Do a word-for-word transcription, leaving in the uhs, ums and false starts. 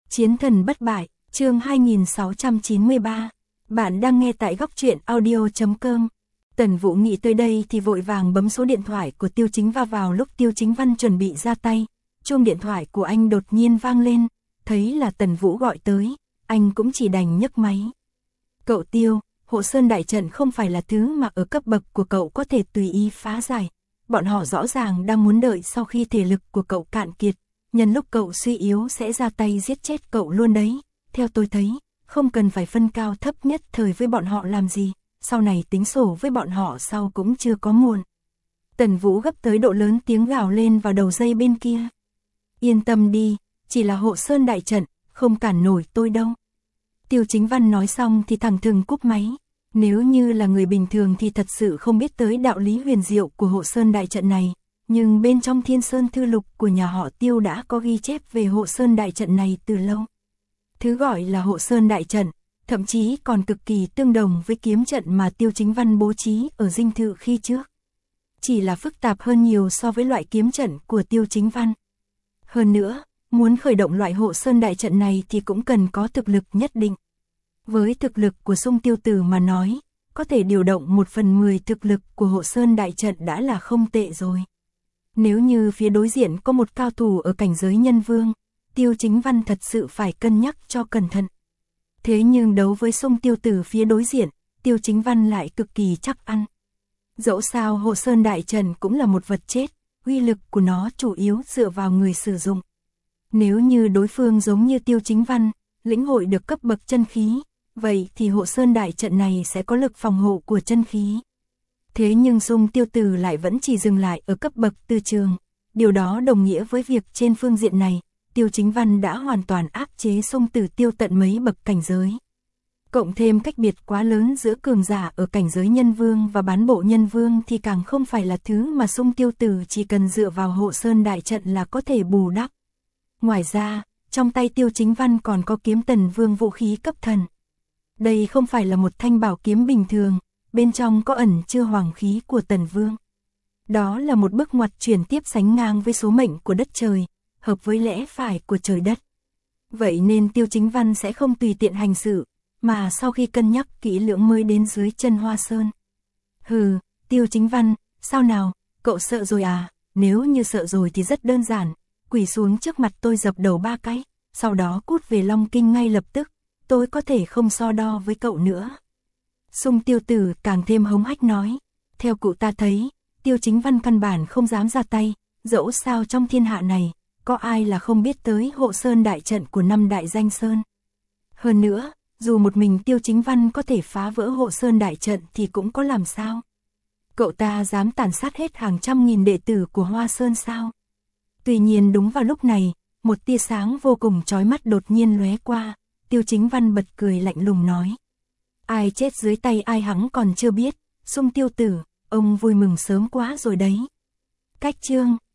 Chiến thần bất bại, chương hai nghìn sáu trăm chín mươi ba. Bạn đang nghe tại góc truyện audio chấm com. Tần Vũ nghĩ tới đây thì vội vàng bấm số điện thoại của Tiêu Chính Va. Vào lúc Tiêu Chính Văn chuẩn bị ra tay, chuông điện thoại của anh đột nhiên vang lên, thấy là Tần Vũ gọi tới, anh cũng chỉ đành nhấc máy. Cậu Tiêu, Hộ Sơn đại trận không phải là thứ mà ở cấp bậc của cậu có thể tùy ý phá giải. Bọn họ rõ ràng đang muốn đợi sau khi thể lực của cậu cạn kiệt, nhân lúc cậu suy yếu sẽ ra tay giết chết cậu luôn đấy. Theo tôi thấy, không cần phải phân cao thấp nhất thời với bọn họ làm gì, sau này tính sổ với bọn họ sau cũng chưa có muộn. Tần Vũ gấp tới độ lớn tiếng gào lên vào đầu dây bên kia. Yên tâm đi, chỉ là Hộ Sơn đại trận, không cản nổi tôi đâu. Tiêu Chính Văn nói xong thì thẳng thừng cúp máy. Nếu như là người bình thường thì thật sự không biết tới đạo lý huyền diệu của Hộ Sơn đại trận này, nhưng bên trong Thiên Sơn Thư Lục của nhà họ Tiêu đã có ghi chép về Hộ Sơn đại trận này từ lâu. Thứ gọi là Hộ Sơn đại trận, thậm chí còn cực kỳ tương đồng với kiếm trận mà Tiêu Chính Văn bố trí ở dinh thự khi trước. Chỉ là phức tạp hơn nhiều so với loại kiếm trận của Tiêu Chính Văn. Hơn nữa, muốn khởi động loại Hộ Sơn đại trận này thì cũng cần có thực lực nhất định. Với thực lực của Sung Tiêu Tử mà nói, có thể điều động một phần mười thực lực của Hộ Sơn đại trận đã là không tệ rồi. Nếu như phía đối diện có một cao thủ ở cảnh giới nhân vương, Tiêu Chính Văn thật sự phải cân nhắc cho cẩn thận. Thế nhưng đấu với Sung Tiêu Tử phía đối diện, Tiêu Chính Văn lại cực kỳ chắc ăn. Dẫu sao Hộ Sơn đại trận cũng là một vật chết, uy lực của nó chủ yếu dựa vào người sử dụng. Nếu như đối phương giống như Tiêu Chính Văn, lĩnh hội được cấp bậc chân khí, vậy thì Hộ Sơn đại trận này sẽ có lực phòng hộ của chân khí. Thế nhưng Sung Tiêu Tử lại vẫn chỉ dừng lại ở cấp bậc tư trường. Điều đó đồng nghĩa với việc trên phương diện này, Tiêu Chính Văn đã hoàn toàn áp chế Sung Tử Tiêu tận mấy bậc cảnh giới. Cộng thêm cách biệt quá lớn giữa cường giả ở cảnh giới nhân vương và bán bộ nhân vương thì càng không phải là thứ mà Sung Tiêu Tử chỉ cần dựa vào Hộ Sơn đại trận là có thể bù đắp. Ngoài ra, trong tay Tiêu Chính Văn còn có kiếm Tần Vương vũ khí cấp thần. Đây không phải là một thanh bảo kiếm bình thường, bên trong có ẩn chứa hoàng khí của Tần Vương. Đó là một bước ngoặt chuyển tiếp sánh ngang với số mệnh của đất trời, hợp với lẽ phải của trời đất. Vậy nên Tiêu Chính Văn sẽ không tùy tiện hành sự, mà sau khi cân nhắc kỹ lưỡng mới đến dưới chân Hoa Sơn. Hừ, Tiêu Chính Văn, sao nào, cậu sợ rồi à? Nếu như sợ rồi thì rất đơn giản, quỳ xuống trước mặt tôi dập đầu ba cái, sau đó cút về Long Kinh ngay lập tức, tôi có thể không so đo với cậu nữa. Sung Tiêu Tử càng thêm hống hách nói, theo cụ ta thấy, Tiêu Chính Văn căn bản không dám ra tay, dẫu sao trong thiên hạ này, có ai là không biết tới Hộ Sơn đại trận của năm đại danh sơn. Hơn nữa, dù một mình Tiêu Chính Văn có thể phá vỡ Hộ Sơn đại trận thì cũng có làm sao. Cậu ta dám tàn sát hết hàng trăm nghìn đệ tử của Hoa Sơn sao? Tuy nhiên đúng vào lúc này, một tia sáng vô cùng chói mắt đột nhiên lóe qua, Tiêu Chính Văn bật cười lạnh lùng nói. Ai chết dưới tay ai hắn còn chưa biết, Sung Tiêu Tử, ông vui mừng sớm quá rồi đấy. Cách chương